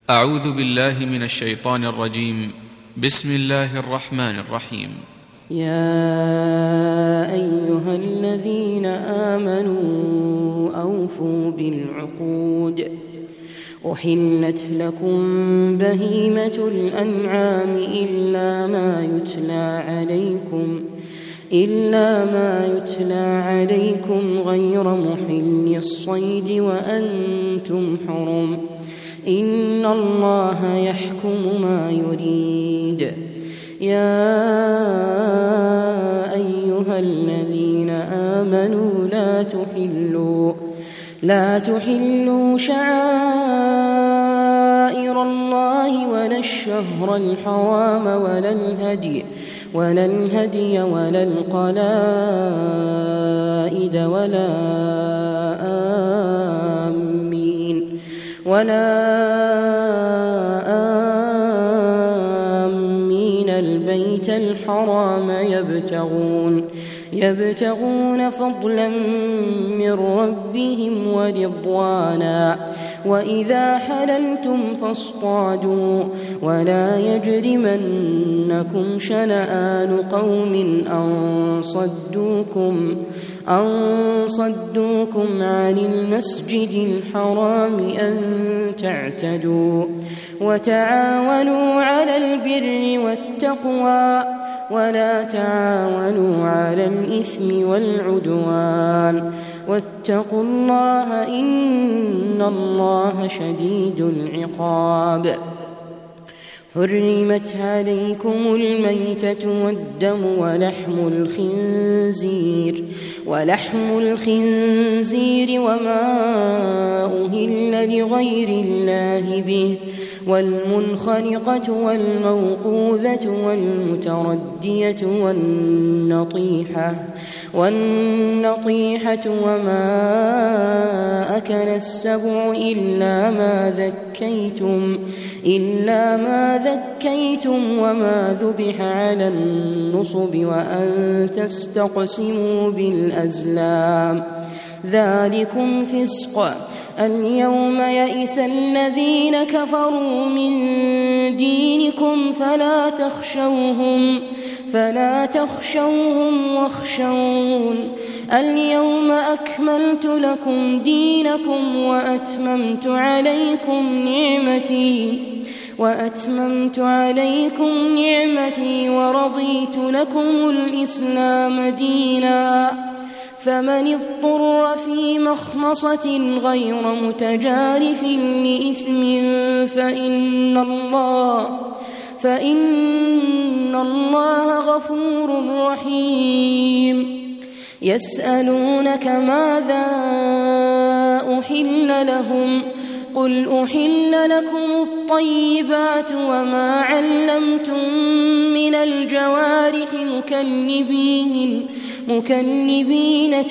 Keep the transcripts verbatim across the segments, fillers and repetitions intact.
أعوذ بالله من الشيطان الرجيم. بسم الله الرحمن الرحيم. يا أيها الذين آمنوا أوفوا بالعقود. أحلت لكم بهيمة الأنعام إلا ما يتلى عليكم إلا ما يتلى عليكم غير محل الصيد وأنتم حرم، إن الله يحكم ما يريد. يا أيها الذين آمنوا لا تحلوا لا تحلوا شعائر الله ولا الشهر الحرام ولا الهدي ولا الهدي ولا القلائد ولا آمين ولا آمين البيت الحرام يبتغون يبتغون فضلا من ربهم ورضوانا، وإذا حللتم فاصطادوا ولا يجرمنكم شنآن قوم أن صدوكم أن صدوكم عن المسجد الحرام أن تعتدوا، وتعاونوا على البر والتقوى ولا تعاونوا على الإثم والعدوان، واتقوا الله إن الله شديد العقاب. حرمت عليكم الميتة والدم ولحم الخنزير ولحم الخنزير وما أهل لغير الله به، والمنخنقة والموقوذة والمتردية والنطيحة والنطيحة وما أكل السبع إلا ما ذكيتم إلا ما ذكيتم وما ذبح على النصب وأن تستقسموا بالأزلام، ذلكم فسق. اليوم يئس الذين كفروا من دينكم فلا تخشوهم فلا تخشوهم واخشون. اليوم أكملت لكم دينكم وأتممت عليكم نعمتي وأتممت عليكم نعمتي ورضيت لكم الإسلام دينا، فمن اضطر في مخمصة غير متجارف لإثم فإن الله فإن الله غفور رحيم. يسألونك ماذا أحل لهم قل أحل لكم الطيبات وما علمتم من الجوارح مكلبين مكلبين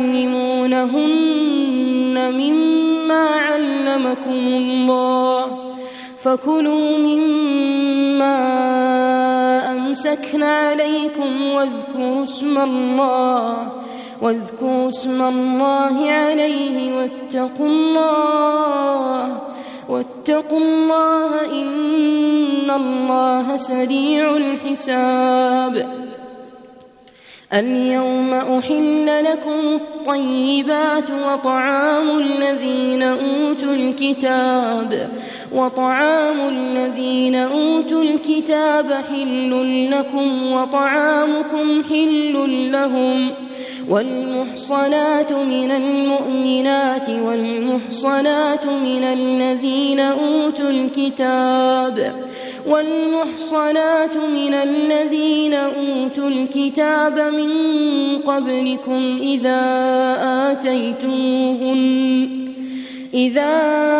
تعلمونهن مما علمكم الله، فكلوا مما أمسكن عليكم واذكروا اسم الله واذكروا اسم الله عليه واتقوا الله واتقوا الله إن الله سريع الحساب. اليوم أحل لكم الطيبات وطعام الذين أوتوا الكتاب وطعام الذين أوتوا الكتاب حل لكم وطعامكم حل لهم، والمحصنات من المؤمنات والمحصنات من الذين أوتوا الكتاب والمحصنات من الذين أوتوا الكتاب من قبلكم إذا آتيتموهن إذا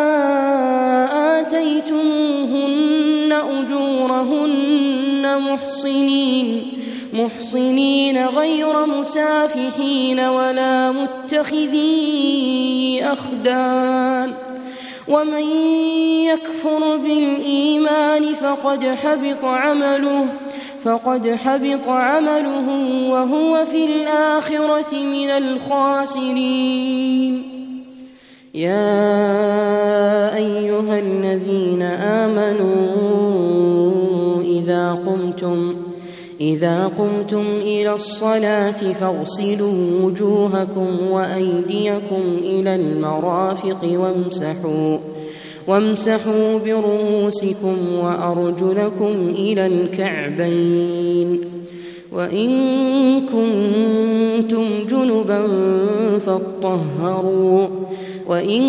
آتيتموهن أجورهن محصنين محصنين غير مسافحين ولا متخذي أخدان، ومن يكفر بالإيمان فقد حبط عمله فقد حبط عمله وهو في الآخرة من الخاسرين. يا أيها الذين آمنوا إذا قمتم إذا قمتم إلى الصلاة فاغسلوا وجوهكم وأيديكم إلى المرافق وامسحوا وامسحوا برؤوسكم وأرجلكم إلى الكعبين وإن كنتم جنبا فاطهروا وإن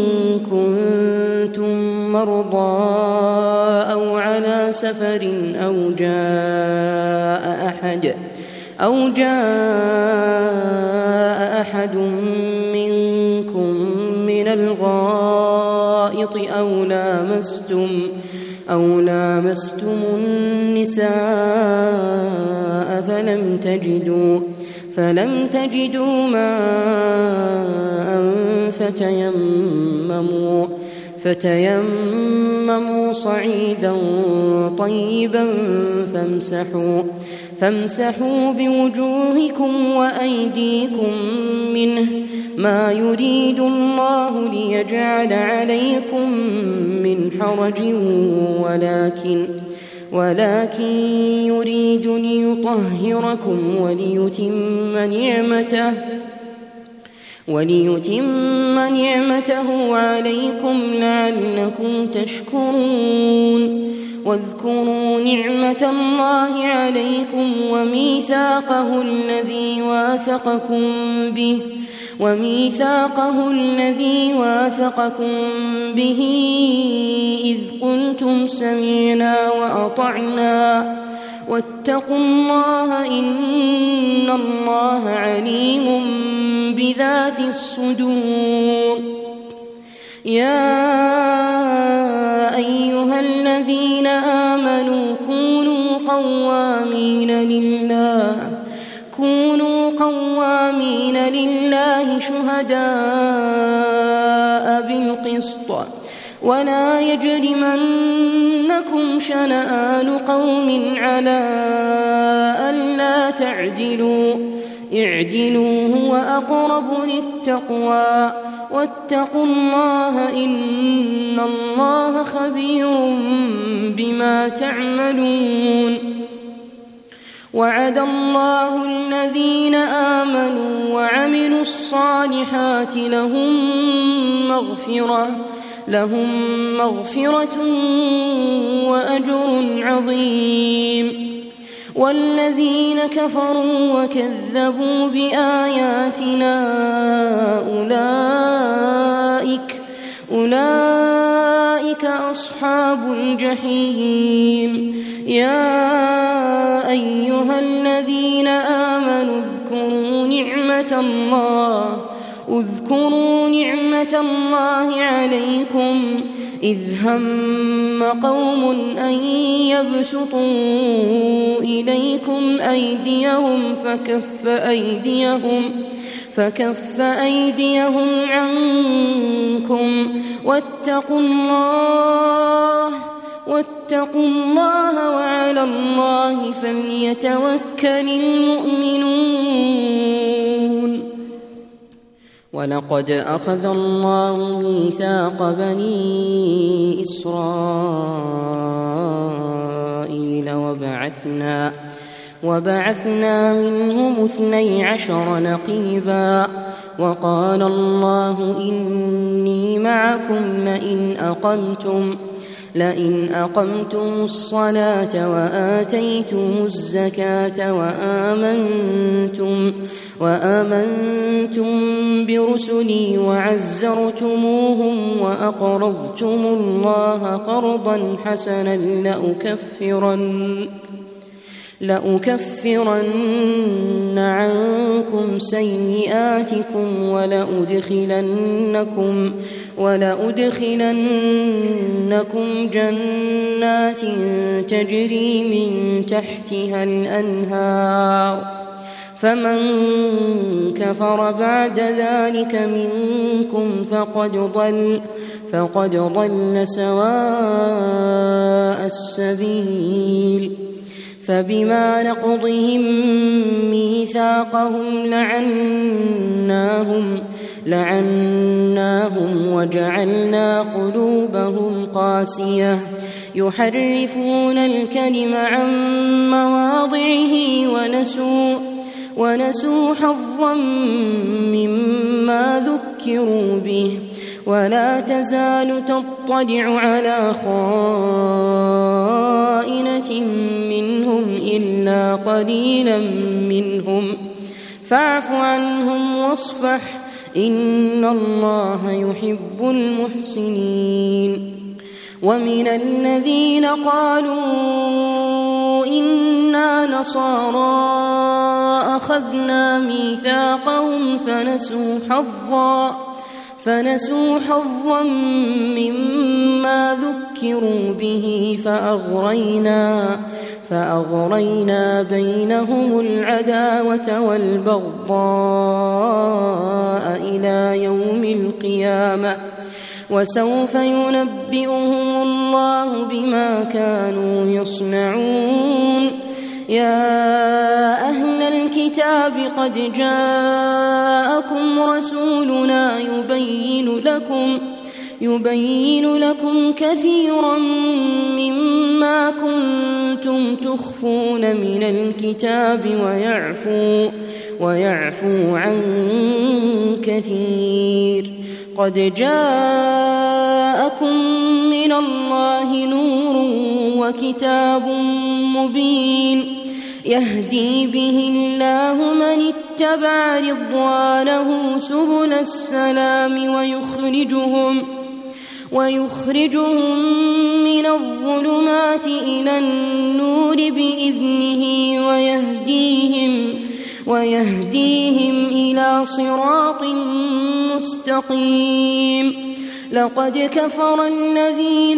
كنتم مرضى أو على سفر أو جاء أحد أو جاء أحد منكم من الغائط أو لامستم أو لامستم النساء فلم تجدوا فلم تجدوا ماء فتيمموا فتيمموا صعيدا طيبا فامسحوا فامسحوا بوجوهكم وأيديكم منه ما يريد الله ليجعل عليكم من حرج ولكن ولكن يريد ليطهركم وليتم نعمته وليتم نعمته عليكم لعلكم تشكرون واذكروا نعمة الله عليكم وميثاقه الذي واثقكم به وميثاقه الذي واثقكم به إذ قلتم سمعنا وأطعنا واتقوا الله إن الله عليم بذات الصدور. يا أيها الذين آمنوا كونوا قوامين لله كونوا قوامين لله شهداء بالقسط ولا يجرمنكم شنآن قوم على ألا تعدلوا اعدلوا هو أقرب للتقوى واتقوا الله إن الله خبير بما تعملون. وعد الله الذين آمنوا وعملوا الصالحات لهم مغفرة لهم مغفرة وأجر عظيم. والذين كفروا وكذبوا بآياتنا أولئك أولئك أصحاب الجحيم. يا أيها الذين آمنوا اذكروا نعمة الله اذكروا نعمة الله عليكم إذ هم قوم أن يبسطوا إليكم أيديهم فكف أيديهم فكف أيديهم عنكم واتقوا الله واتقوا الله وعلى الله فليتوكل المؤمنون. ولقد أخذ الله ميثاق بني إسرائيل وبعثنا وبعثنا منهم اثني عشر نقيبا وقال الله إني معكم لئن أقمتم لئن أقمتم الصلاة وآتيتم الزكاة وآمنتم وآمنتم برسلي وعزرتموهم وأقرضتم الله قرضا حسنا لأكفرن لأكفرن عنكم سيئاتكم ولأدخلنكم ولأدخلنكم جنات تجري من تحتها الأنهار فمن كفر بعد ذلك منكم فقد ضل فقد ضل سواء السبيل. فبما نقضهم ميثاقهم لعناهم لعناهم وجعلنا قلوبهم قاسية يحرفون الكلم عن مواضعه ونسوا ونسوا حظا مما ذكروا به ولا تزال تطلع على خائنة منهم إلا قليلا منهم فاعف عنهم واصفح إن الله يحب المحسنين. ومن الذين قالوا إنا نصارى أخذنا ميثاقهم فنسوا حظا فنسوا حظا مما ذكروا به فأغرينا فأغرينا بينهم العداوة والبغضاء إلى يوم القيامة وسوف ينبئهم الله بما كانوا يصنعون. يا أهل الكتاب قد جاءكم رسولنا يبين لكم يبين لكم كثيرا مما كنتم تخفون من الكتاب ويعفو ويعفو عن كثير. قد جاءكم من الله نور وكتاب مبين يهدي به الله من اتبع رضوانه سبل السلام ويخرجهم ويخرجهم من الظلمات إلى النور بإذنه ويهديهم ويهديهم إلى صراط مستقيم. لقد كفر الذين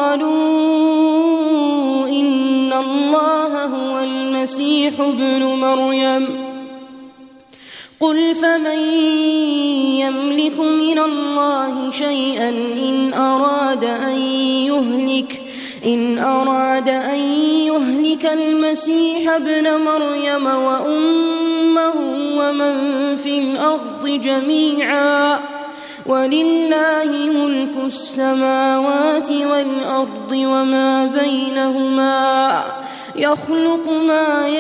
قالوا إن الله هو المسيح ابن مريم قل فمن يملك من الله شيئا إن أراد أن يهلك إن أراد أن يهلك المسيح ابن مريم وأمه ومن في الأرض جميعا ولله ملك السماوات والأرض وما بينهما يخلق ما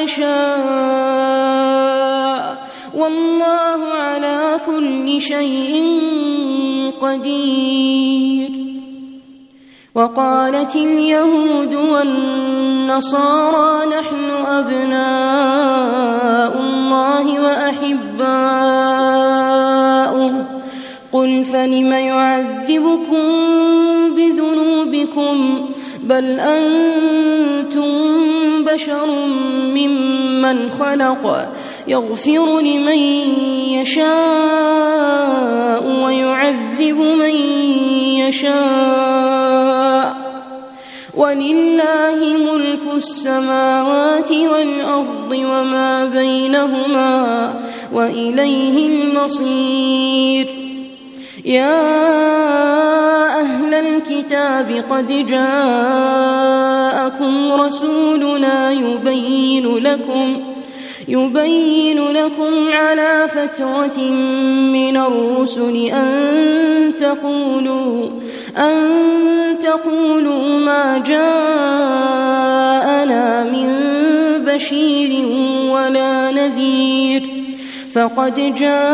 يشاء والله على كل شيء قدير. وقالت اليهود والنصارى نحن أبناء الله وأحباؤه قل فلم يعذبكم بذنوبكم بل أنتم بشر ممن خلق يغفر لمن يشاء ويعذب من يشاء ولله ملك السماوات والأرض وما بينهما وإليه المصير. يا أهل الكتاب قد جاءكم رسولنا يبين لكم يبين لكم على فترة من الرسل أن تقولوا أن تقولوا ما جاءنا من بشير ولا نذير فقد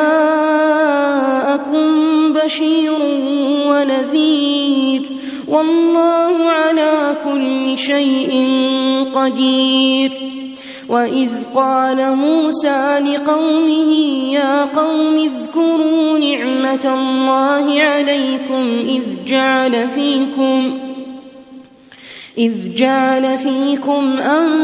جاءكم بشير ونذير والله على كل شيء قدير. وإذ قال موسى لقومه يا قوم اذكروا نعمة الله عليكم إذ جعل فيكم إذ جعل فيكم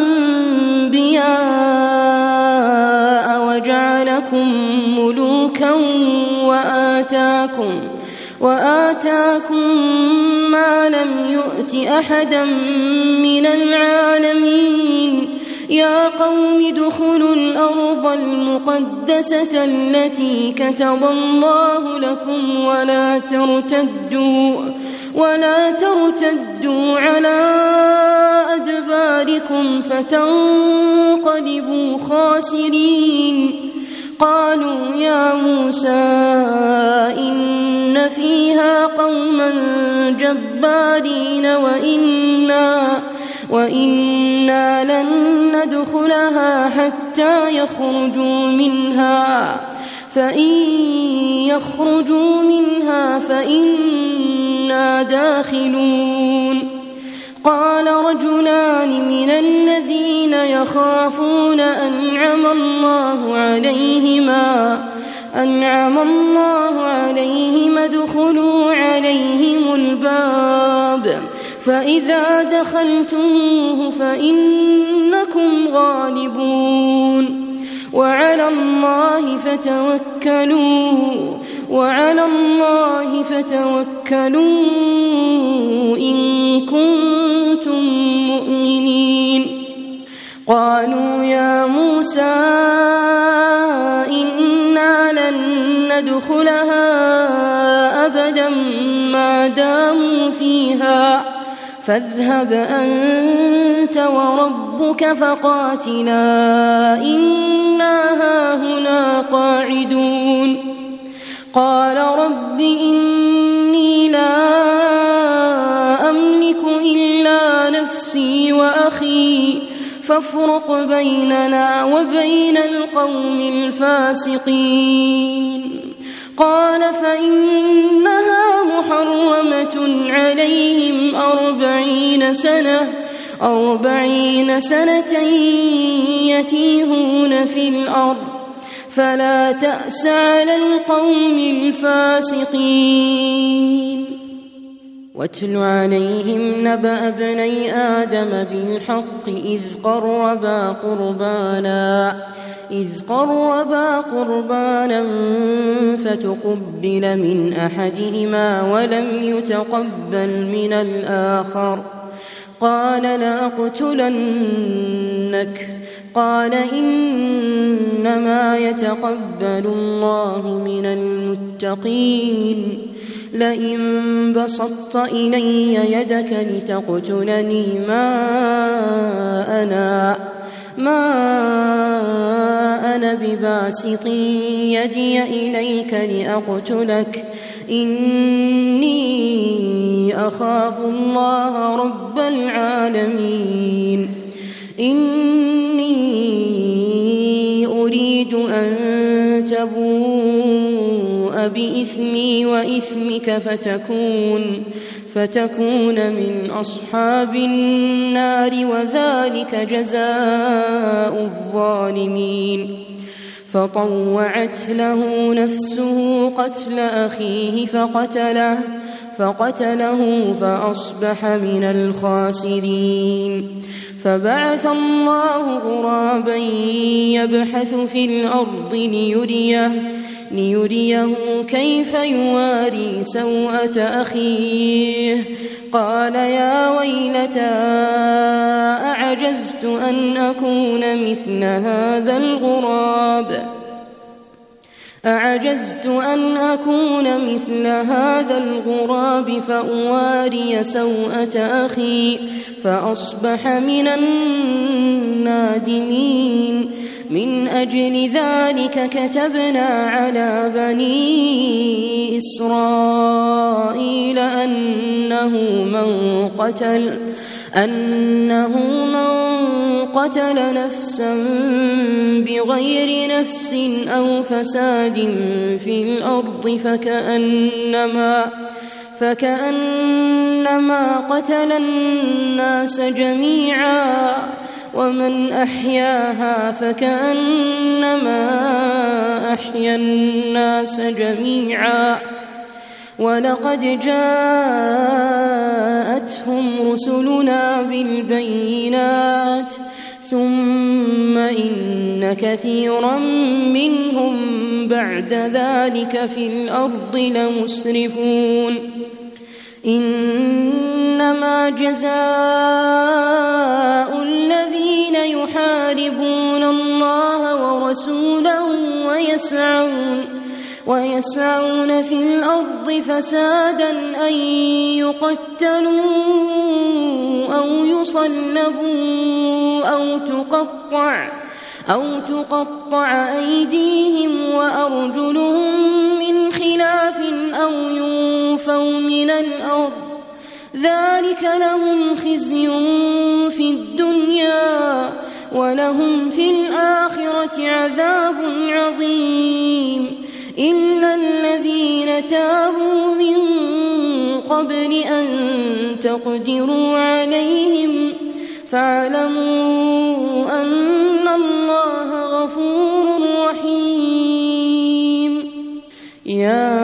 أنبياء وجعلكم ملوكا وآتاكم وآتاكم ما لم يؤت أحدا من العالمين. يا قوم ادخلوا الأرض المقدسة التي كتب الله لكم ولا ترتدوا ولا ترتدوا على أدباركم فتنقلبوا خاسرين. قالوا يا موسى إن فيها قوما جبارين وإنا, وإنا لن ندخلها حتى يخرجوا منها فإن يخرجوا منها فإنا داخلون. قال رجلان من الذين يخافون أنعم الله عليهما أنعم الله عليهم ادخلوا عليهم الباب فإذا دخلتموه فإنكم غالبون وعلى الله فتوكلوا وعلى الله فتوكلوا إن كنتم مؤمنين. قالوا يا موسى إنا لن ندخلها أبدا ما داموا فيها فاذهب أنت وربك فقاتلا إنا هاهنا قاعدون. قال رب إني لا أملك إلا نفسي وأخي فافرق بيننا وبين القوم الفاسقين. قال فإنها محرمة عليهم أربعين سنة أربعين سنة يتيهون في الأرض فلا تأس على القوم الفاسقين. واتل عليهم نبأ ابني آدم بالحق إذ قربا قربانا إذ قربا قربانا فتقبل من أحدهما ولم يتقبل من الآخر قال لأقتلنك قال إنما يتقبل الله من المتقين. لئن بسطت إلي يدك لتقتلني ما أنا ما أنا بباسط يدي إليك لأقتلك إني أخاف الله رب العالمين. إني أريد أن تبوء بإثمي وإثمك فتكون فتكون من أصحاب النار وذلك جزاء الظالمين. فطوعت له نفسه قتل أخيه فقتله فقتله فأصبح من الخاسرين. فبعث الله غرابا يبحث في الأرض ليريه ليريه كيف يواري سوءة أخيه قال يا ويلتى أعجزت أن أكون مثل هذا الغراب أعجزت أن أكون مثل هذا الغراب فأواري سوءة أخي فأصبح من النادمين. من أجل ذلك كتبنا على بني إسرائيل أنه من قتل أنه من قتل نفسا بغير نفس أو فساد في الأرض فكأنما فكأنما قتل الناس جميعا ومن أحياها فكأنما أحيا الناس جميعا. ولقد جاءتهم رسلنا بالبينات ثم إن كثيرا منهم بعد ذلك في الأرض لمسرفون. إنما جزاء الذين يحاربون الله ورسوله ويسعون ويسعون في الأرض فسادا أن يقتلوا أو يصلبوا أو تقطع أو تقطع أيديهم وأرجلهم من خلاف أو ينفوا من الأرض ذلك لهم خزي في الدنيا ولهم في الآخرة عذاب عظيم إلا الذين تابوا من قبل أن تقدروا عليهم فاعلموا أن الله غفور رحيم. يا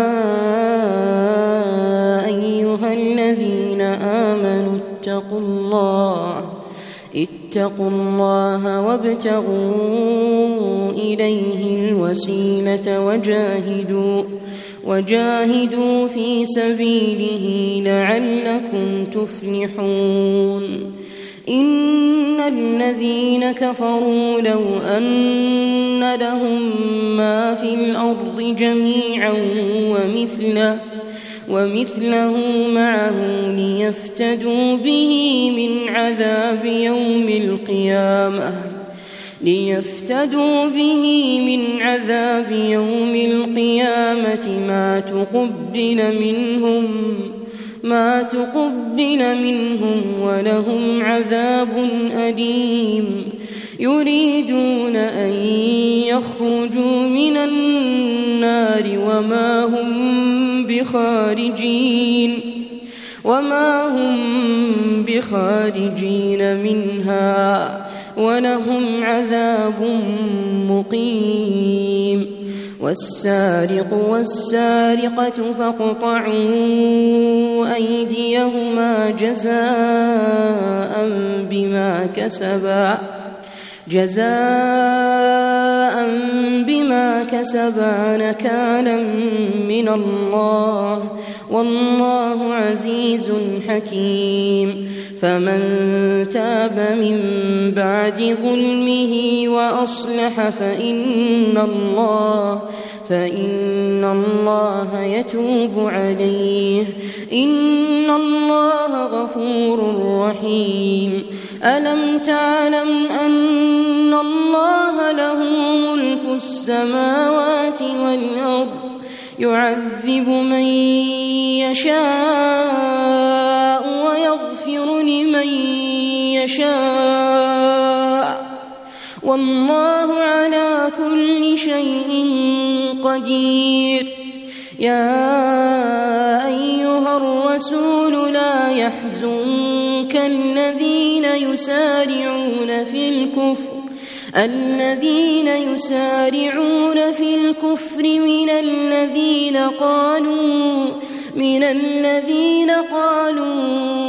أيها الذين آمنوا اتقوا الله اتقوا الله وابتغوا إليه الوسيلة وجاهدوا وجاهدوا في سبيله لعلكم تفلحون. إن الذين كفروا لو أن لهم ما في الأرض جميعا ومثله ومثله معه ليفتدوا به من عذاب يوم القيامة ليفتدوا به من عذاب يوم القيامة ما تقبل منهم ما تقبل منهم ولهم عذاب أليم. يريدون أن يخرجوا من النار وما هم بخارجين وما هم بخارجين منها ولهم عذاب مقيم. والسارق والسارقة فاقطعوا أيديهما جزاء بما كسبا جزاء بما كسبا نكالا من الله والله عزيز حكيم. فمن تاب من بعد ظلمه وأصلح فإن الله فإن الله يتوب عليه إن الله غفور رحيم. ألم تعلم أن الله له ملك السماوات والأرض يعذب من يشاء ويغفر لمن يشاء والله على كل شيء قدير. يا أيها الرسول لا يحزنك الذين يسارعون في الكفر الذين يسارعون في الكفر من الذين قالوا من الذين قالوا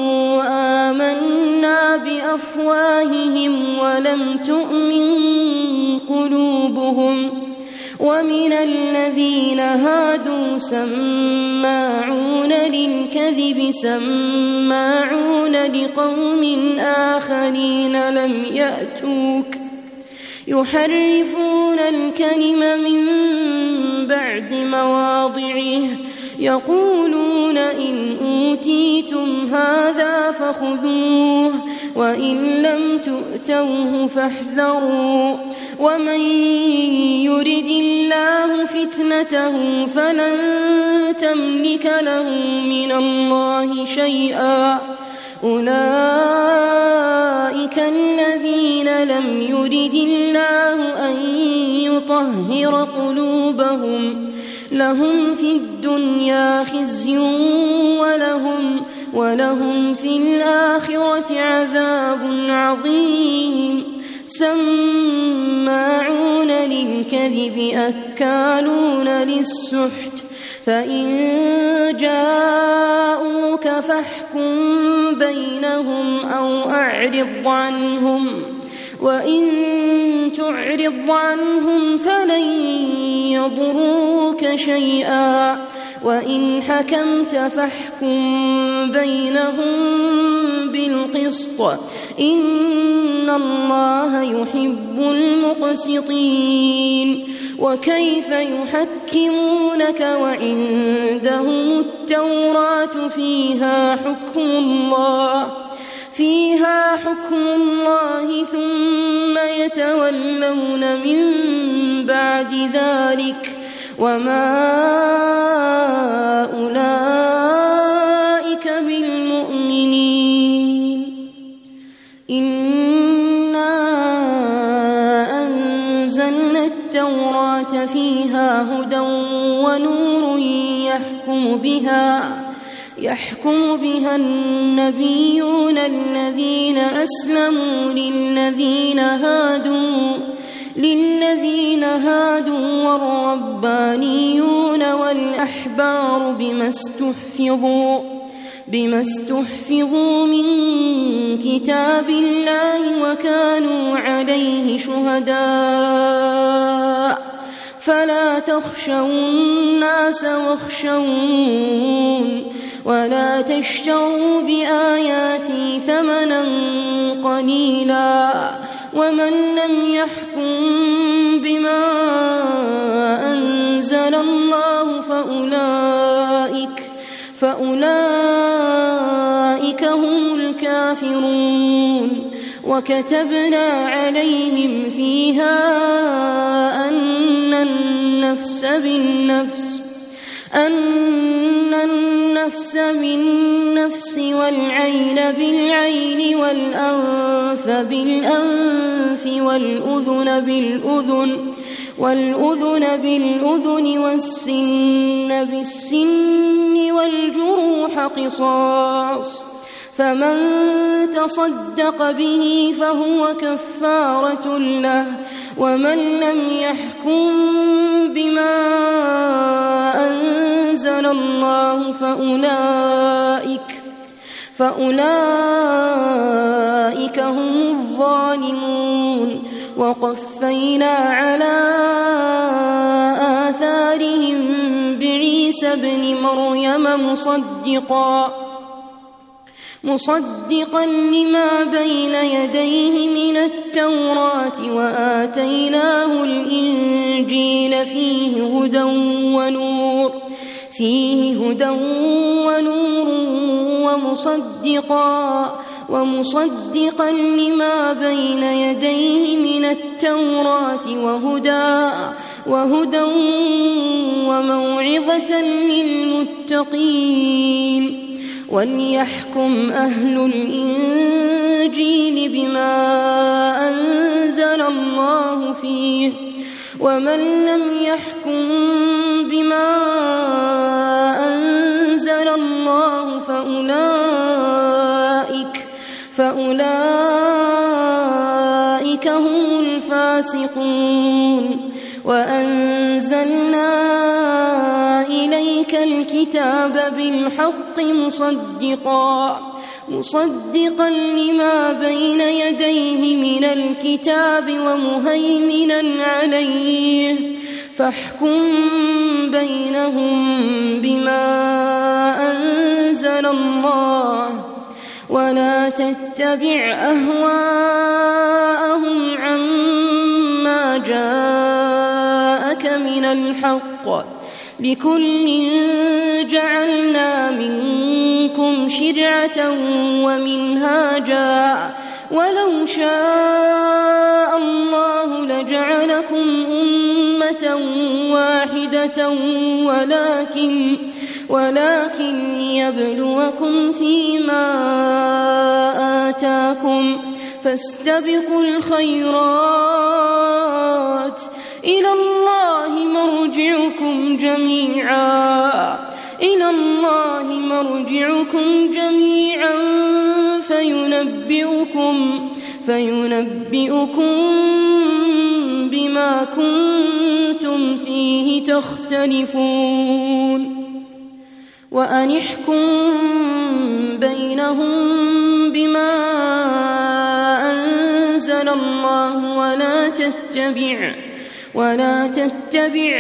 آمنا بأفواههم ولم تؤمن قلوبهم ومن الذين هادوا سماعون للكذب سماعون لقوم آخرين لم يأتوك يحرفون الكلم من بعد مواضعه يقولون إن أوتيتم هذا فخذوه وإن لم تؤتوه فاحذروا ومن يرد الله فتنته فلن تملك له من الله شيئا. أولئك الذين لم يرد الله أن يطهر قلوبهم لهم في الدنيا خزي ولهم ولهم في الآخرة عذاب عظيم. سماعون للكذب أكالون للسحت فإن جاءوك فاحكم بينهم أو أعرض عنهم وإن تعرض عنهم فلن يضروك شيئا وإن حكمت فاحكم بينهم بالقسط إن الله يحب المقسطين. وكيف يحكمونك وعندهم التوراة فيها حكم الله فيها حكم الله ثم يتولون من بعد ذلك وما أولئك بالمؤمنين. إنا أنزلنا التوراة فيها هدى ونور يحكم بها يحكم بها النبيون الذين أسلموا للذين هادوا للذين هادوا والربانيون والأحبار بما استحفظوا بما استحفظوا من كتاب الله وكانوا عليه شهداء فلا تخشوا الناس واخشون ولا تشتروا بآياتي ثمنا قليلا ومن لم يحكم بما أنزل الله فأولئك فأولئك هم الكافرون. وكتبنا عليهم فيها أن النفس بالنفس أن النفس بالنفس والعين بالعين والأنف بالأنف والأذن بالأذن والأذن بالأذن والسن بالسن والجروح قصاص فمن تصدق به فهو كفارة له ومن لم يحكم بما أنزل الله فأولئك فأولئك هم الظالمون. وقفينا على آثارهم بعيسى ابن مريم مصدقا مصدقا لما بين يديه من التوراة وآتيناه الإنجيل فيه هدى ونور فيه هدى ونور ومصدقا ومصدقا لما بين يديه من التوراة وهدى وهدى وموعظة للمتقين. وليحكم أهل الإنجيل بما أنزل الله فيه ومن لم يحكم بما أنزل الله فأولئك فأولئك هم الفاسقون. وأنزلنا إليك الكتاب بالحق مصدقا مصدقا لما بين يديه من الكتاب ومهيمنا عليه فاحكم بينهم بما أنزل الله ولا تتبع أهواءهم عما جاءك من الحق لكل جعلنا منكم شرعة ومنهاجا ولو شاء الله لجعلكم أمة واحدة ولكن ولكن ليبلوكم فيما آتاكم فاستبقوا الخيرات إلى الله مرجعكم جميعا إلى الله مرجعكم جميعا فينبئكم فينبئكم بما كنتم فيه تختلفون. وأن احكم بينهم بما أنزل الله ولا تتبع ولا تتبع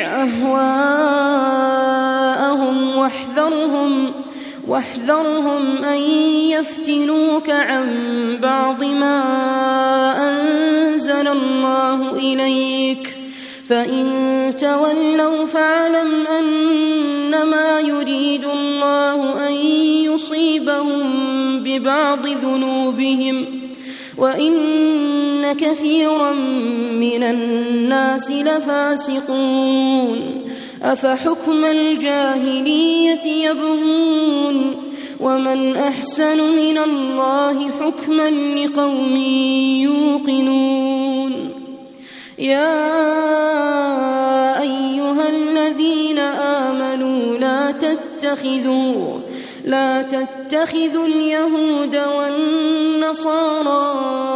أهواءهم واحذرهم واحذرهم أن يفتنوك عن بعض ما أنزل الله إليك فإن تولوا فاعلم أنما يريد الله أن يصيبهم ببعض ذنوبهم وإن كثيرا من الناس لفاسقون أفحكم الجاهلية يبغون ومن أحسن من الله حكما لقوم يوقنون يا أيها الذين آمنوا لا تتخذوا لا تتخذوا اليهود والنصارى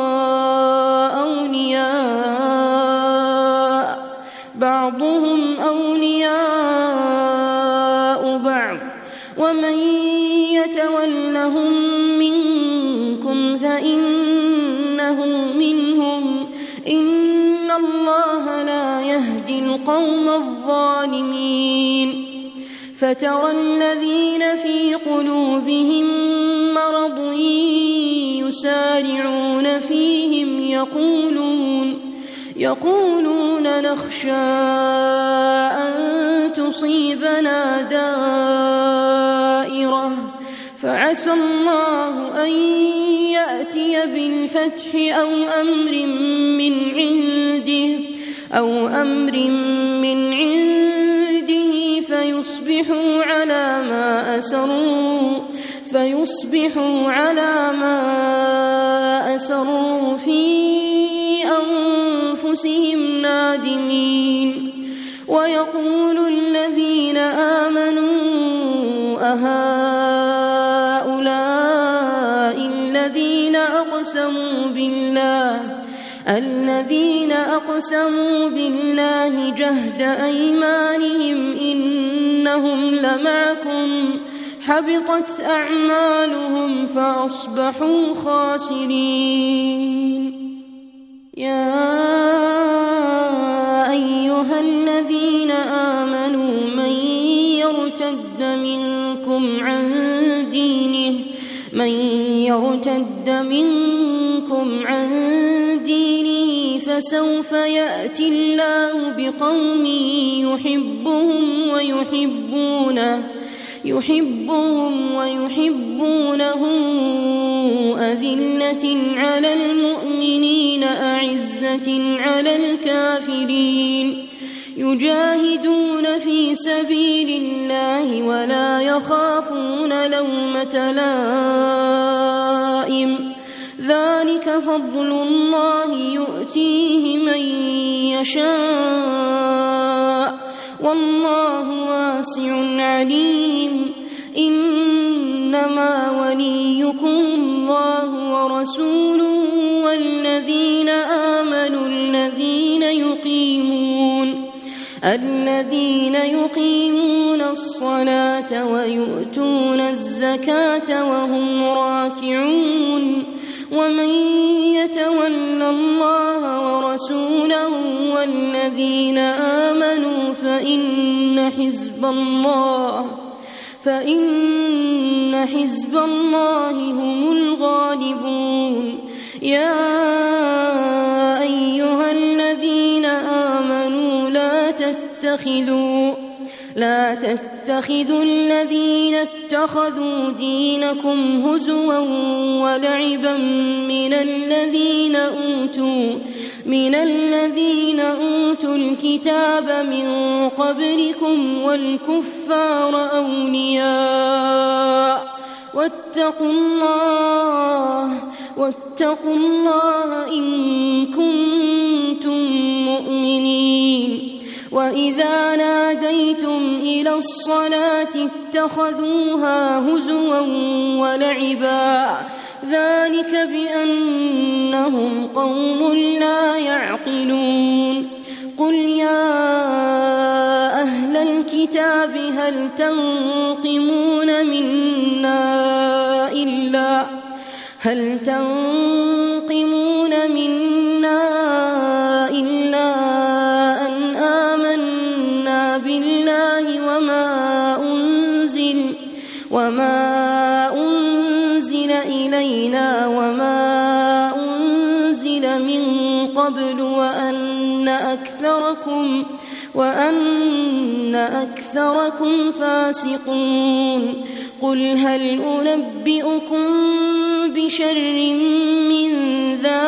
أولياء بعضهم أولياء بعض ومن يتولهم منكم فإنه منهم إن الله لا يهدي القوم الظالمين فترى الذين في قلوبهم مرض يسارعون فيهم يقولون يقولون نخشى أن تصيبنا دائرة فعسى الله أن يأتي بالفتح أو أمر من عنده أو أمر من عنده فيصبحوا على ما أسروا فيصبحوا على ما أسروا في أنفسهم نادمين ويقول الذين آمنوا أهؤلاء الذين أقسموا بالله الذين أقسموا بالله جهد أيمانهم إنهم لمعكم حبطت أعمالهم فأصبحوا خاسرين يا أيها الذين آمنوا من يرتد منكم عن دينه من يرتد منكم عن دينه فسوف يأتي الله بقوم يحبهم ويحبونه يحبهم ويحبونه أذلة على المؤمنين أعزة على الكافرين يجاهدون في سبيل الله ولا يخافون لومة لائم ذلك فضل الله يؤتيه من يشاء والله واسع عليم إنما وليكم الله ورسوله والذين آمنوا الذين يقيمون الذين يقيمون الصلاة ويؤتون الزكاة وهم راكعون ومن يتول الله ورسوله والذين آمنوا فإن حزب الله فإن حزب الله هم الغالبون يا أيها الذين آمنوا لا تتخذوا لا تتخذوا الذين اتخذوا دينكم هزوا ولعبا من الذين أوتوا من الذين أوتوا الكتاب من قبلكم والكفار أولياء واتقوا الله واتقوا الله إن كنتم مؤمنين وإذا ناديتم إلى الصلاة اتخذوها هزوا ولعبا ذلك بأنهم قوم لا يعقلون قل يا أهل الكتاب هل تنقمون منا إلا هل تنقمون منا إلا أن آمنا بالله وما أنزل وما أنزل إلينا وما أنزل من قبل وأن أكثركم وأن أكثركم فاسقون قل هل أنبئكم بشر من ذلك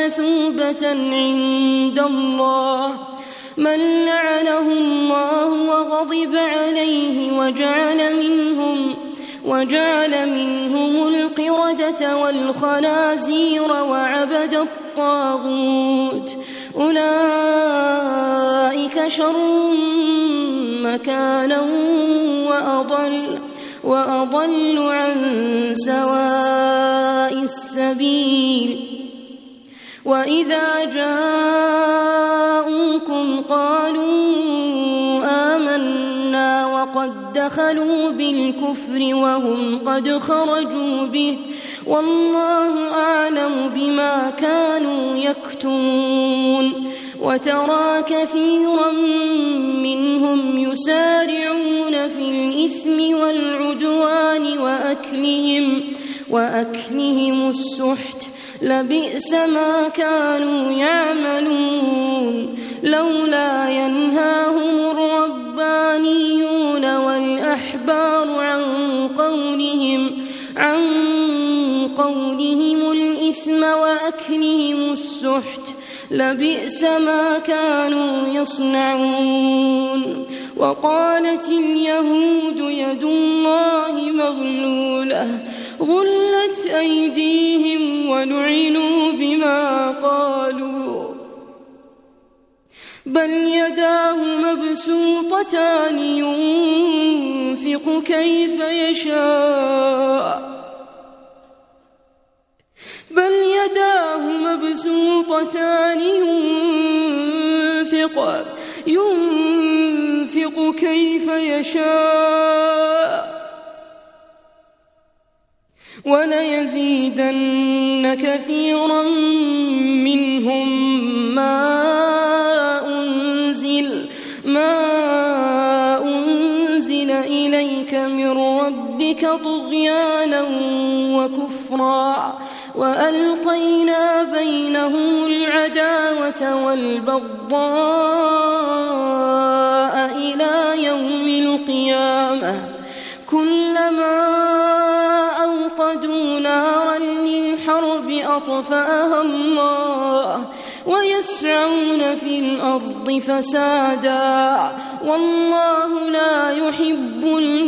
مثوبة عند الله من لعنه الله وغضب عليه وجعل منهم وجعل منهم القردة والخنازير وعبد الطاغوت أولئك شر مكانا وأضل وأضل عن سواء السبيل وإذا جاءوكم قالوا آمنا وقد دخلوا بالكفر وهم قد خرجوا به والله أعلم بما كانوا يكتمون وترى كثيرا منهم يسارعون في الإثم والعدوان وأكلهم, وأكلهم السحت لبئس ما كانوا يعملون لولا ينهاهم الربانيون والأحبار عن قولهم عن قولهم الإثم وأكلهم السحت لبئس ما كانوا يصنعون وقالت اليهود يد الله مغلولة غلت أيديهم ولعنوا بما قالوا بل يداه مبسوطتان ينفق كيف يشاء بل يداه مبسوطتان ينفق ينفق كيف يشاء وليزيدن كثيرا منهم ما أنزل ما أنزل إليك من ربك طغيانا وكفرا وألقينا بينهم العداوة والبغضاء إلى يوم القيامة كلما أوقدوا نارا للحرب أطفأها الله ويسعون في الأرض فسادا والله لا يحب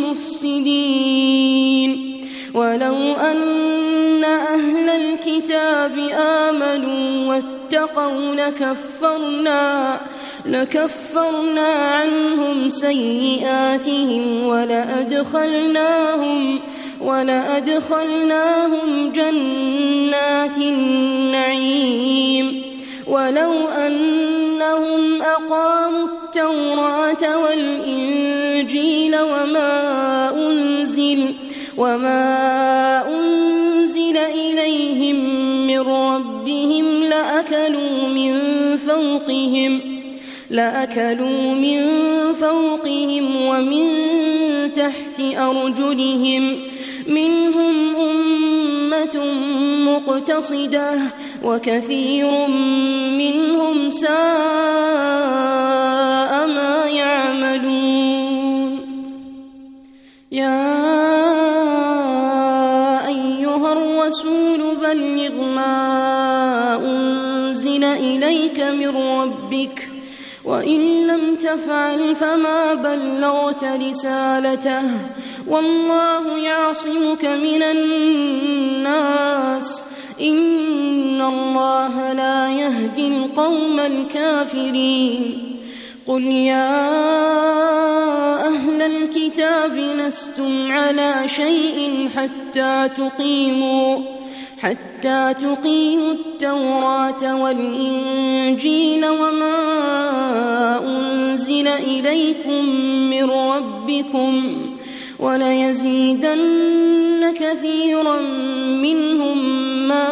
المفسدين ولو أن أهل الكتاب آمنوا واتقوا لكفرنا لكفرنا عنهم سيئاتهم ولأدخلناهم ولأدخلناهم جنات النعيم ولو أنهم أقاموا التوراة والإنجيل وما أنزل وما أنزل إليهم من ربهم لأكلوا من فوقهم لأكلوا من فوقهم ومن تحت أرجلهم منهم أمة مقتصدة وكثير منهم ساء ما يعملون يا أيها الرسول بلغ ما أنزل إليك من ربك وإن لم تفعل فما بلغت رسالته والله يعصمك من الناس إن الله لا يهدي القوم الكافرين قل يا أهل الكتاب لستم على شيء حتى تقيموا حتى تقيموا التوراة والإنجيل وما أنزل إليكم من ربكم وليزيدن كثيرا منهم ما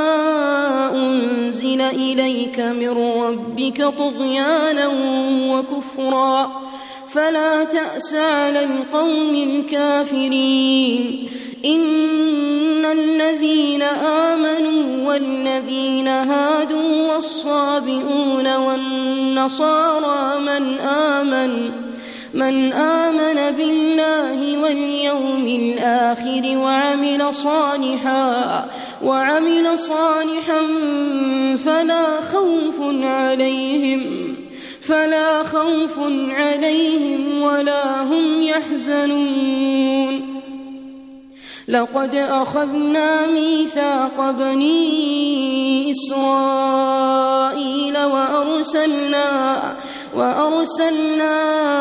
أنزل إليك من ربك طغيانا وكفرا فلا تأس على القوم الكافرين إن الذين آمنوا والذين هادوا والصابئون والنصارى من آمن من آمن بالله واليوم الآخر وعمل صالحا وعمل صالحا فلا خوف عليهم فلا خوف عليهم ولا هم يحزنون لقد أخذنا ميثاق بني إسرائيل وأرسلنا وأرسلنا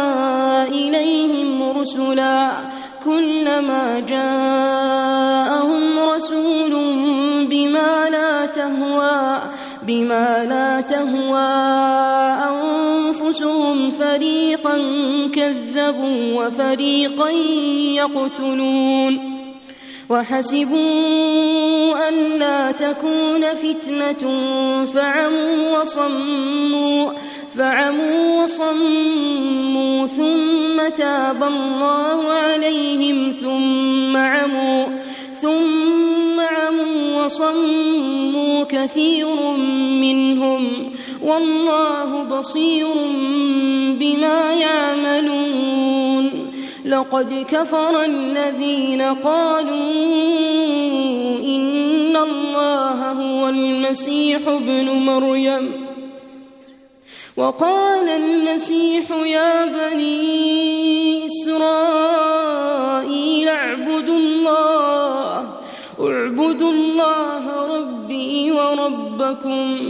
إليهم رسلا كلما جاءهم رسول بما لا تهوى بما لا تهوى أنفسهم فريقا كذبوا وفريقا يقتلون وحسبوا ألا تكون فتنة فعموا وصموا فعموا وصموا ثم تاب الله عليهم ثم عموا ثم عموا وصموا كثير منهم والله بصير بما يعملون لقد كفر الذين قالوا إن الله هو المسيح ابن مريم وقال المسيح يا بني إسرائيل اعبدوا الله اعبدوا الله ربي وربكم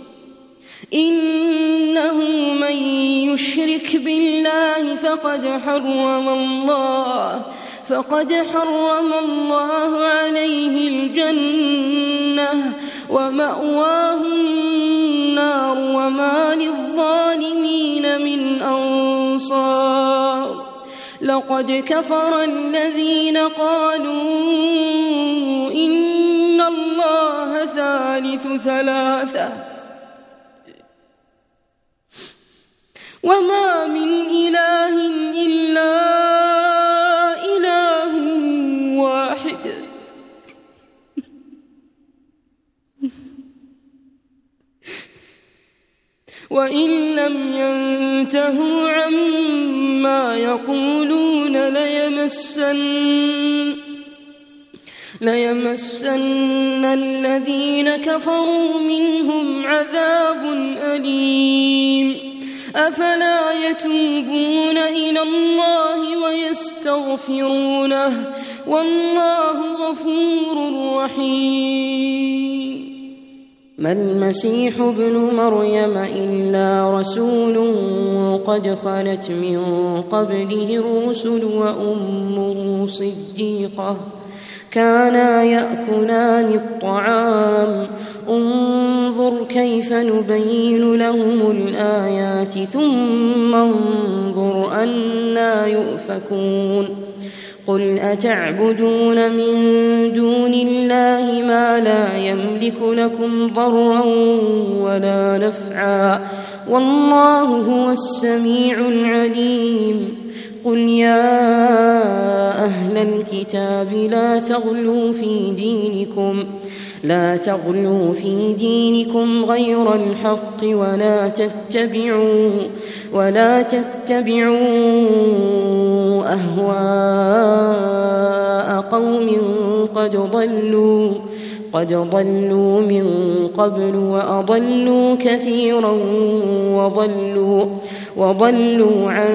إنه من يشرك بالله فقد حرم الله فقد حرم الله عليه الجنة ومأواه النار وما للظالمين من أنصار لقد كفر الذين قالوا إن الله ثالث ثلاثة وما من إله إلا إله واحد وإن لم ينتهوا عما يقولون ليمسن ليمسن الذين كفروا منهم عذاب أليم أفلا يتوبون إلى الله ويستغفرونه والله غفور رحيم ما المسيح ابن مريم إلا رسول قد خلت من قبله الرسل وأمه صديقة كانا يأكلان الطعام انظر كيف نبين لهم الآيات ثم انظر أنى يؤفكون قل أتعبدون من دون الله ما لا يملك لكم ضرا ولا نفعا والله هو السميع العليم قل يا أهل الكتاب لا تغلوا في دينكم لا تغلوا في دينكم غير الحق ولا تتبعوا ولا تتبعوا أهواء قوم قد ضلوا قد ضلوا من قبل وأضلوا كثيرا وضلوا وضلوا عن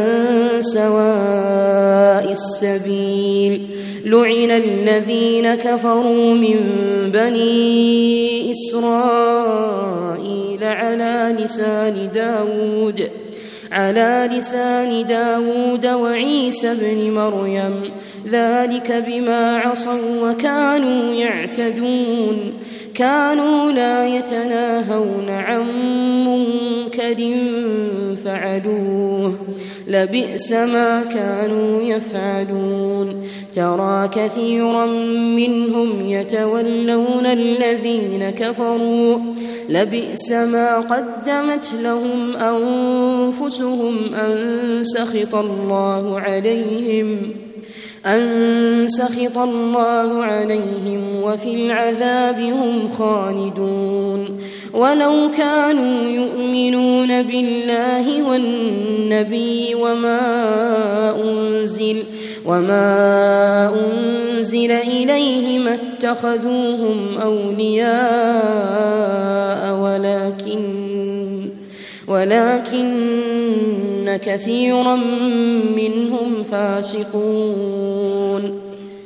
سواء السبيل لعن الذين كفروا من بني إسرائيل على لسان داود على لسان داود وعيسى بن مريم ذلك بما عصوا وكانوا يعتدون كانوا لا يتناهون عن منكر فعلوه لبئس ما كانوا يفعلون ترى كثيرا منهم يتولون الذين كفروا لبئس ما قدمت لهم أنفسهم أن سخط الله عليهم أن سخط الله عليهم وفي العذاب هم خالدون ولو كانوا يؤمنون بالله والنبي وما أنزل وما أنزل إليهم اتخذوهم أولياء ولكن ولكن كثيرا منهم فاسقون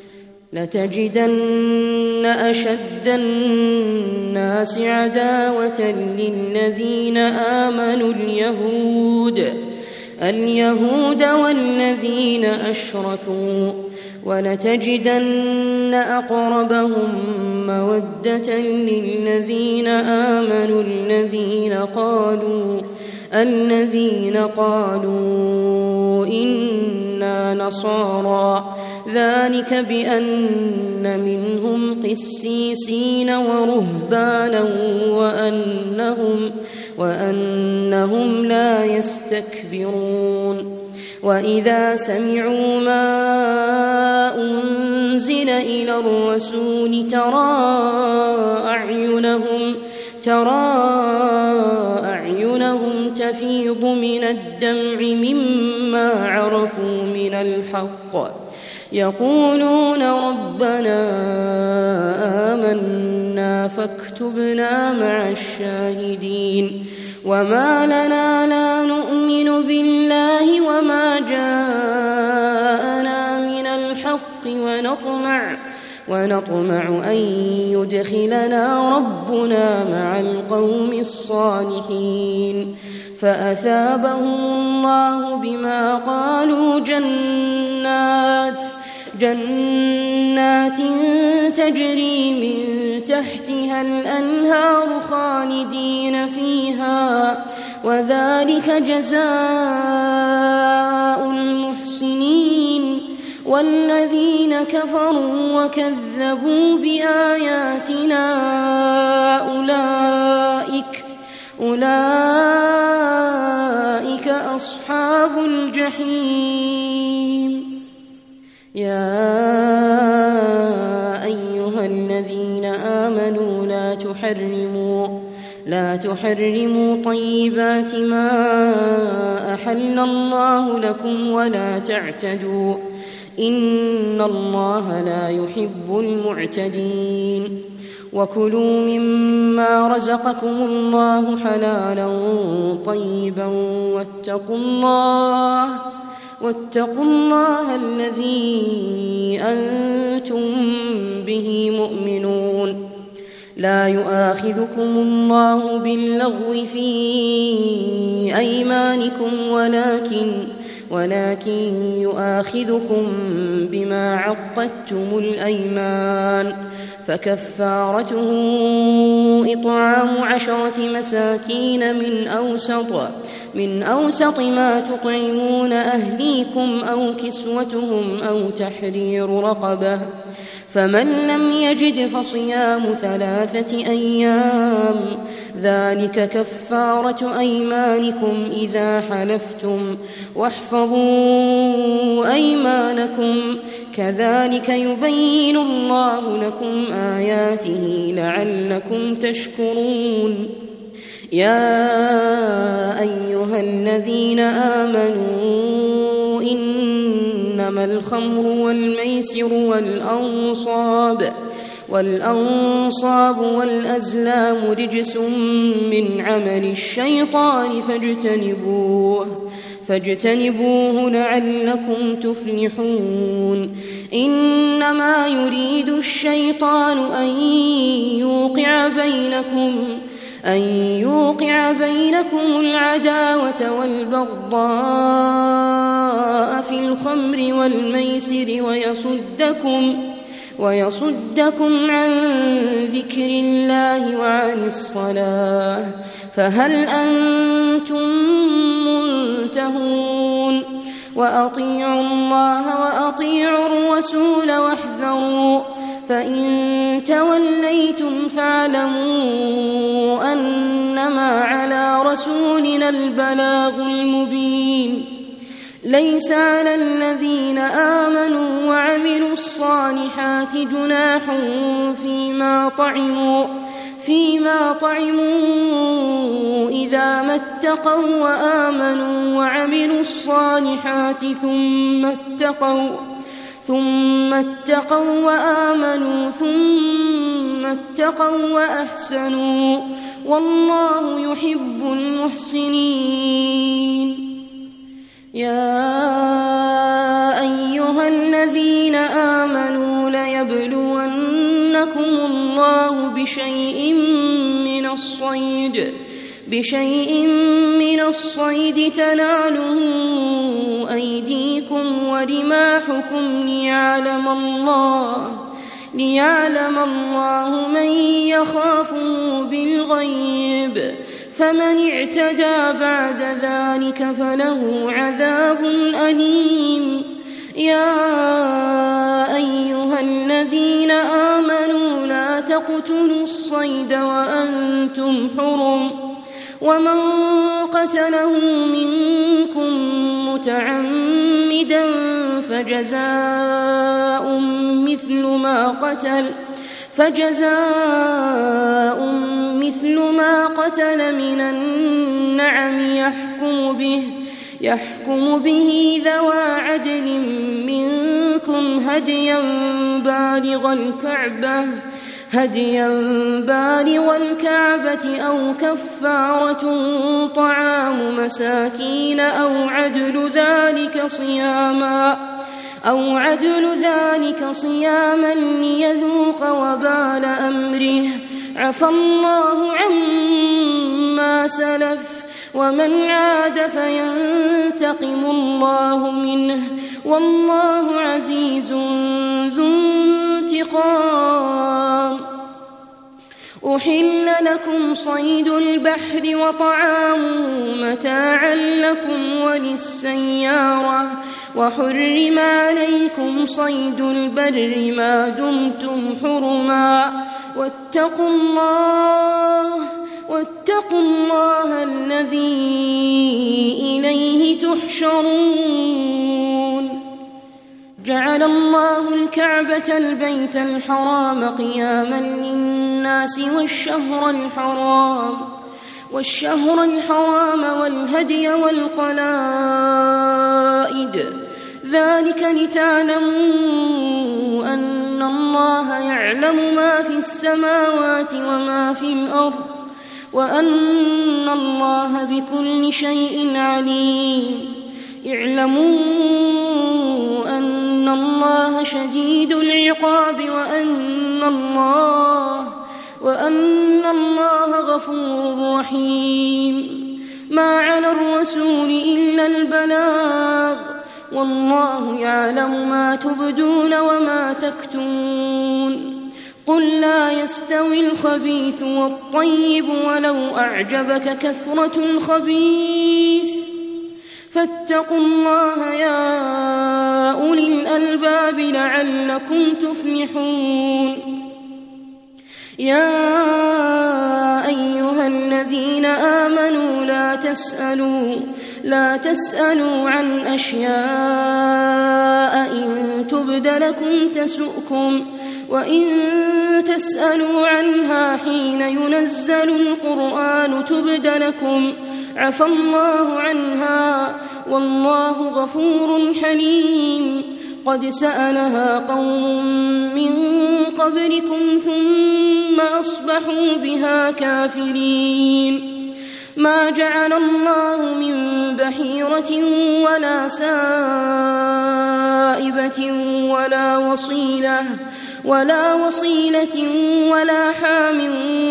لتجدن أشد الناس عداوة للذين آمنوا اليهود اليهود والذين أشركوا ولتجدن أقربهم مودة للذين آمنوا الذين قالوا الذين قالوا إنا نصارى ذلك بأن منهم قسيسين ورهبانا وأنهم وأنهم لا يستكبرون وإذا سمعوا ما أنزل إلى الرسول ترى أعينهم ترى أعينهم تفيض من الدمع مما عرفوا من الحق يقولون ربنا آمنا فاكتبنا مع الشاهدين وما لنا لا نؤمن بالله وما جاءنا من الحق ونطمع ونطمع أن يدخلنا ربنا مع القوم الصالحين فأثابهم الله بما قالوا جنات جنات تجري من تحتها الأنهار خالدين فيها وذلك جزاء المحسنين والذين كفروا وكذبوا بآياتنا أولئك أولئك أصحاب الجحيم يا أيها الذين آمنوا لا تحرموا لا تحرموا طيبات ما أحل الله لكم ولا تعتدوا إن الله لا يحب المعتدين وكلوا مما رزقكم الله حلالا طيبا واتقوا الله واتقوا الله الذي أنتم به مؤمنون لا يؤاخذكم الله باللغو في أيمانكم ولكن ولكن يؤاخذكم بما عقدتم الأيمان فكفارته إطعام عشرة مساكين من أوسط من أوسط ما تطعمون أهليكم أو كسوتهم أو تحرير رقبة فمن لم يجد فصيام ثلاثة أيام ذلك كفارة أيمانكم إذا حلفتم واحفظوا أيمانكم كذلك يبين الله لكم آياته لعلكم تشكرون يا أيها الذين آمنوا إنما الخمر والميسر والأنصاب والأنصاب والأزلام رجس من عمل الشيطان فاجتنبوه فاجتنبوه لعلكم تفلحون إنما يريد الشيطان أن يوقع بينكم أن يوقع بينكم العداوة والبغضاء في الخمر والميسر ويصدكم ويصدكم عن ذكر الله وعن الصلاة فهل أنتم منتهون وأطيعوا الله وأطيعوا الرسول واحذروا فإن توليتم فاعلموا أنما على رسولنا البلاغ المبين ليس على الذين آمنوا وعملوا الصالحات جناح فيما طعموا فيما طعموا إذا ما اتقوا وآمنوا وعملوا الصالحات ثم اتقوا ثم اتقوا وآمنوا ثم اتقوا وأحسنوا والله يحب المحسنين. يا أيها الذين آمنوا ليبلونكم الله بشيء من الصيد بشيء من الصيد تناله أيديكم ورماحكم ليعلم الله ليعلم الله من يخافه بالغيب، فمن اعتدى بعد ذلك فله عذاب أليم. يا أيها الذين آمنوا لا تقتلوا الصيد وأنتم حرم، ومن قتله منكم متعمدا فجزاء مثل ما قتل فجزاء مثل ما قتل من النعم يحكم به يحكم به ذوى عدل منكم هديا بالغ الكعبة هديا بالغ الكعبة أو كفارة طعام مساكين أو عدل ذلك صياما أو عدل ذلك صياما ليذوق وبال أمره، عفى الله عما سلف ومن عاد فينتقم الله منه والله عزيز ذو انتقام. أحل لكم صيد البحر وطعامه متاعا لكم وللسيارة، وحرم عليكم صيد البر ما دمتم حرما، واتقوا الله واتقوا الله الذي إليه تحشرون. جعل الله الكعبة البيت الحرام قياما للناس والشهر الحرام والشهر الحرام والهدي والقلائد، ذلك لتعلموا أن الله يعلم ما في السماوات وما في الأرض وأن الله بكل شيء عليم. اعلموا أن الله شديد العقاب وأن الله وأن الله غفور رحيم. ما على الرسول إلا البلاغ، والله يعلم ما تبدون وما تكتمون. قل لا يستوي الخبيث والطيب ولو أعجبك كثرة الخبيث، فاتقوا الله يا أولي الألباب لعلكم تفلحون. يا أيها الذين آمنوا لا تسألوا لا تسألوا عن أشياء إن تبد لكم تسؤكم، وإن تسألوا عنها حين ينزل القرآن تبد لكم عفى الله عنها والله غفور حليم. قد سألها قوم من قبلكم ثم أصبحوا بها كافرين. ما جعل الله من بحيرة ولا سائبة ولا وصيلة ولا وصيلة ولا حام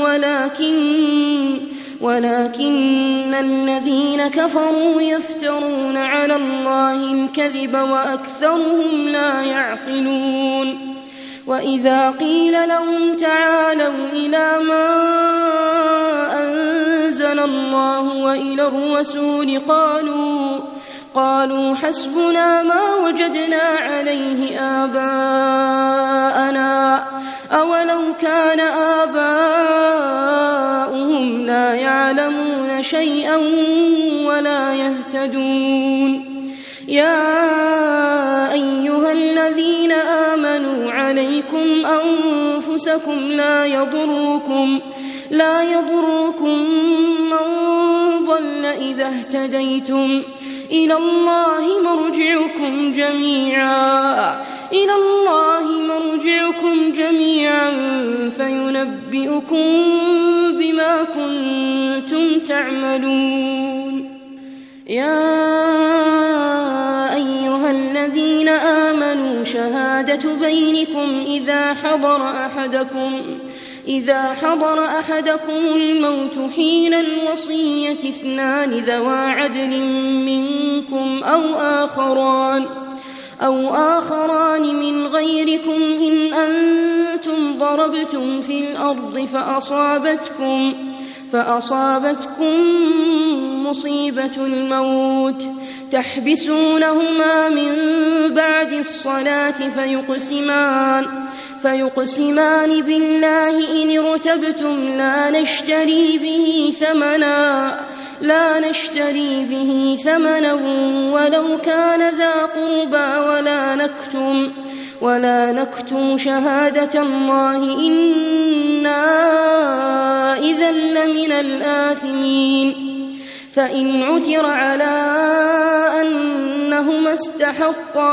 ولكن ولكن الذين كفروا يفترون على الله الكذب وأكثرهم لا يعقلون. وإذا قيل لهم تعالوا إلى ما أنزل الله وإلى الرسول قالوا قالوا حسبنا ما وجدنا عليه آباءنا أولو كان آباؤهم لا يعلمون شيئا ولا يهتدون. يا أيها الذين آمنوا عليكم أنفسكم لا يضركم لا يضركم من ضل إذا اهتديتم، إلى الله مرجعكم جميعا إلى الله مرجعكم جميعا فينبئكم بما كنتم تعملون. يا أيها الذين آمنوا شهادة بينكم إذا حضر أحدكم إذا حضر أحدكم الموت حين الوصية اثنان ذوا عدل منكم أو آخران أو آخران من غيركم إن أنتم ضربتم في الأرض فأصابتكم فأصابتكم مصيبة الموت تحبسونهما من بعد الصلاة فيقسمان فيقسمان بالله إن ارتبتم لا نشتري به ثمنا لا نشتري به ثمنا ولو كان ذا قربى ولا نكتم ولا نكتم شهادة الله إنا إذا لمن الآثمين. فإن عثر على أنهما استحقا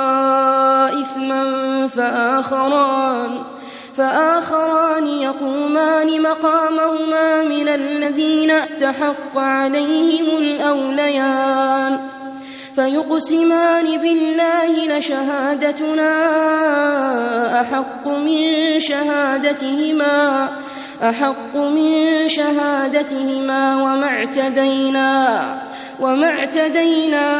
إثما فآخران فآخران يقومان مقامهما من الذين استحق عليهم الأوليان فيقسمان بالله لشهادتنا أحق من شهادتهما أحق من شهادتهما وما اعتدينا وما اعتدينا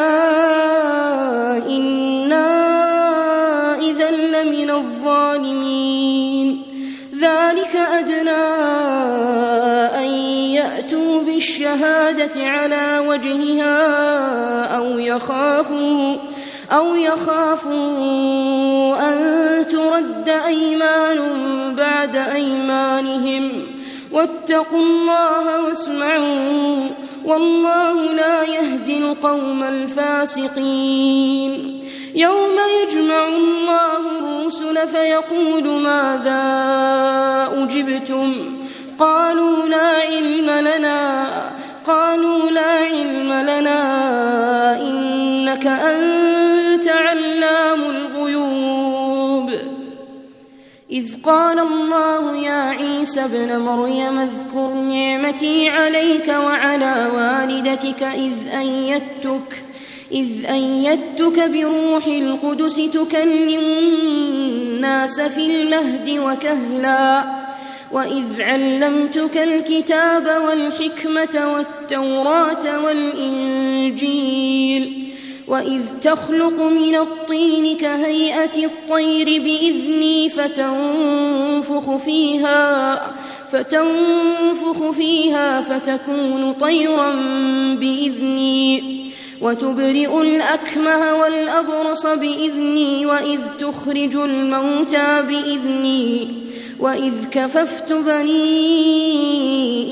إنا إذا لمن الظالمين. ذلك أدنى أن يأتوا بالشهادة على وجهها أو يخافوا أو يخافوا أن ترد أيمان بعد أيمانهم واتقوا الله واسمعوا والله لا يهدي القوم الفاسقين. يوم يجمع الله الرسل فيقول ماذا أجبتم قالوا لا علم لنا قالوا لا علم لنا إنك أنت علام الغيوب. إذ قال الله يا عيسى ابن مريم اذكر نعمتي عليك وعلى والدتك إذ أيدتك إذ أيدتك بروح القدس تكلم الناس في المهد وكهلا وإذ علمتك الكتاب والحكمة والتوراة والإنجيل وإذ تخلق من الطين كهيئة الطير بإذني فتنفخ فيها فتنفخ فيها فتكون طيرا بإذني وتبرئ الأكمه والأبرص بإذني وإذ تخرج الموتى بإذني وإذ كففت بني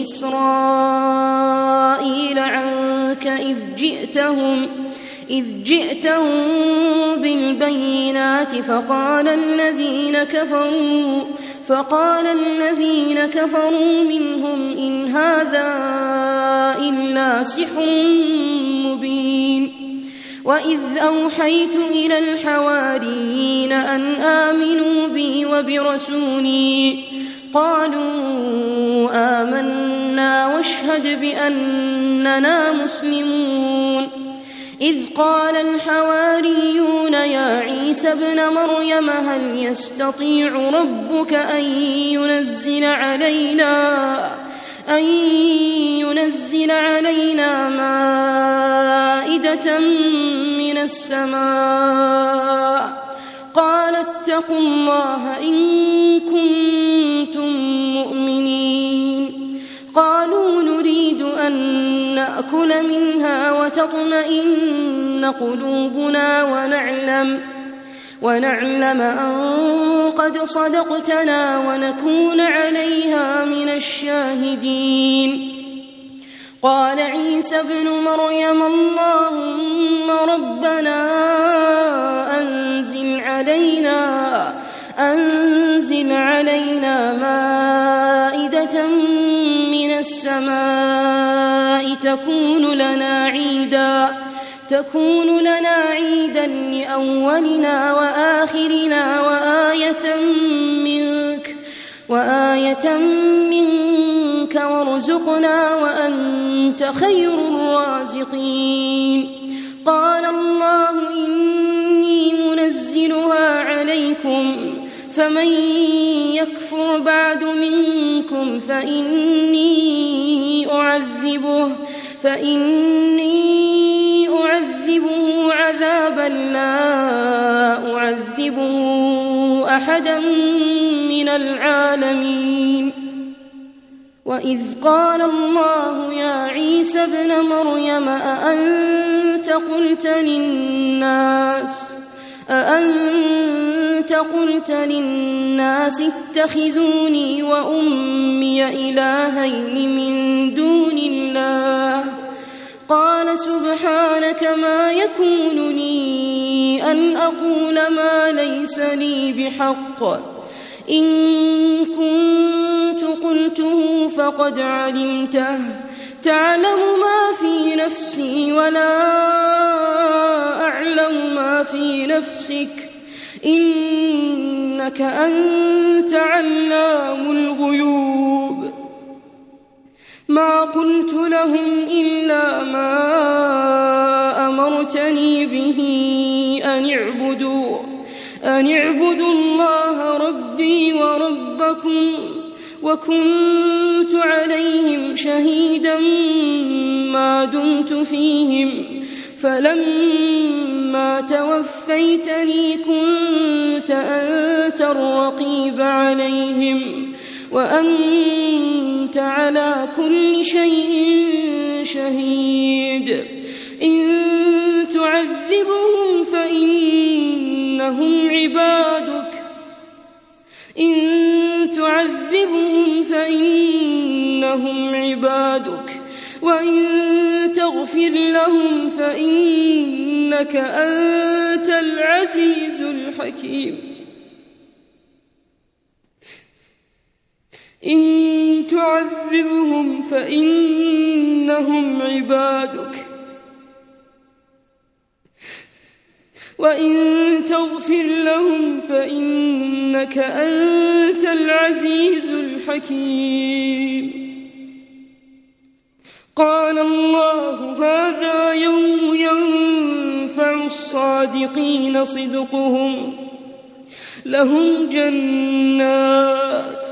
إسرائيل عنك إذ جئتهم إذ جئتهم بالبينات فقال الذين كفروا فقال الذين كفروا منهم إن هذا إلا سحر مبين. وإذ أوحيت إلى الحواريين أن آمنوا بي وبرسولي قالوا آمنا واشهد بأننا مسلمون. إذ قال الحواريون يا عيسى ابن مريم هل يستطيع ربك أن ينزل علينا أن ينزل علينا مائدة من السماء قال اتقوا الله إن كنتم مؤمنين. قالوا نريد أن نأكل منها وتطمئن قلوبنا ونعلم ونعلم أن قد صدقتنا ونكون عليها من الشاهدين. قال عيسى ابن مريم اللهم ربنا أنزل علينا أنزل علينا مائدة من السماء تكون لنا عيدا تكون لنا عيدا لأولنا وآخرنا وآية منك وآية منك وارزقنا وأنت خير الرازقين. قال الله إني منزلها عليكم فمن يكفر بعد منكم فإني أعذبه فإني أعذبه عذابا لا أعذبه أحدا من العالمين. وإذ قال الله يا عيسى ابن مريم أأنت قلت للناس أأنت قلت للناس اتخذوني وأمي إلهين من دون الله قال سبحانك ما يكون لي أن أقول ما ليس لي بحق إن كنت قلته فقد علمته تعلم ما في نفسي ولا أعلم ما في نفسك إنك أنت علام الغيوب. ما قلت لهم إلا ما أمرتني به أن اعبدوا أن اعبدوا الله ربي وربكم وكنت عليهم شهيدا ما دمت فيهم فلما توفيتني كنت أنت الرقيب عليهم وأنت على كل شيء شهيد. إن تعذبهم فإنهم عبادك إن تعذبهم فإنهم عبادك وإن تغفر لهم فإنك أنت العزيز الحكيم. إن تعذبهم فإنهم عبادك وإن تغفر لهم فإنك أنت العزيز الحكيم. قال الله هذا يوم ينفع الصادقين صدقهم لهم جنات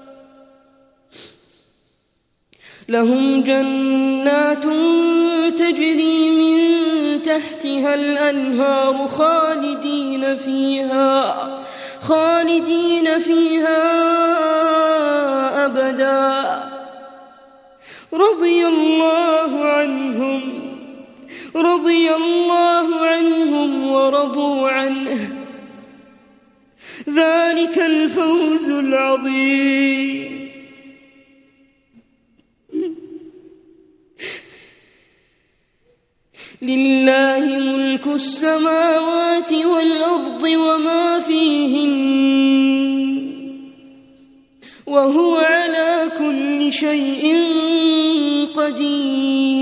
لهم جنات تجري من تحتها الأنهار خالدين فيها خالدين فيها أبدا رضي الله عنهم رضي الله عنهم ورضوا عنه ذلك الفوز العظيم. لله ملك السماوات والأرض وما فيهن وهو على كل شيء قدير.